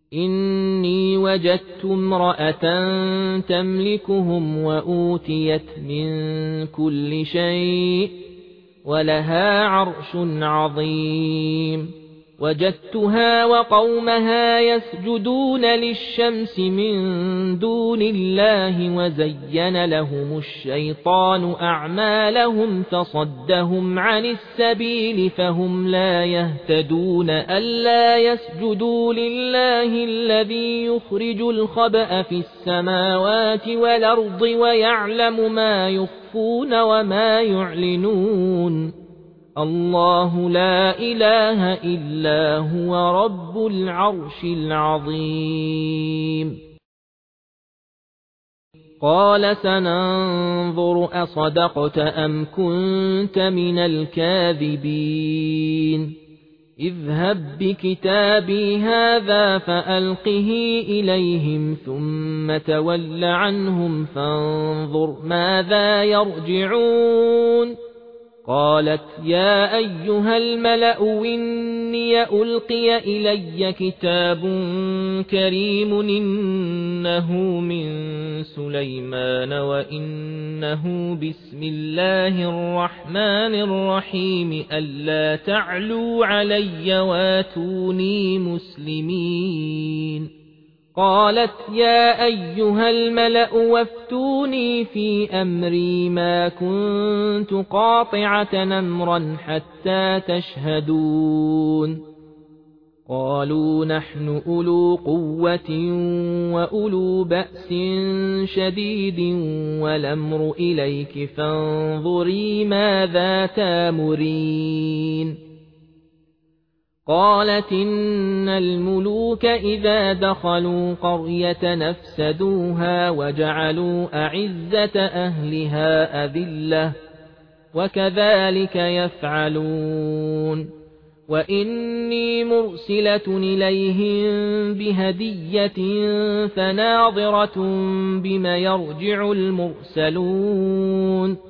إني وجدت امرأة تملكهم وأوتيت من كل شيء ولها عرش عظيم وجدتها وقومها يسجدون للشمس من دون الله وزين لهم الشيطان أعمالهم فصدهم عن السبيل فهم لا يهتدون ألا يسجدوا لله الذي يخرج الخبأ في السماوات والأرض ويعلم ما يخفون وما يعلنون الله لا إله إلا هو رب العرش العظيم قال سننظر أصدقت أم كنت من الكاذبين اذهب بكتابي هذا فألقه إليهم ثم تول عنهم فانظر ماذا يرجعون قالت يا أيها الملأ إني ألقي إلي كتاب كريم إنه من سليمان وإنه بسم الله الرحمن الرحيم ألا تعلوا علي واتوني مسلمين قالت يا أيها الملأ وافتوني في أمري ما كنت قاطعة أمرا حتى تشهدون قالوا نحن أولو قوة وأولو بأس شديد والأمر إليك فانظري ماذا تامرين قالت إن الملوك إذا دخلوا قرية نفسدوها وجعلوا أعزة أهلها أذلة وكذلك يفعلون وإني مرسلة إليهم بهدية فناظرة بما يرجع المرسلون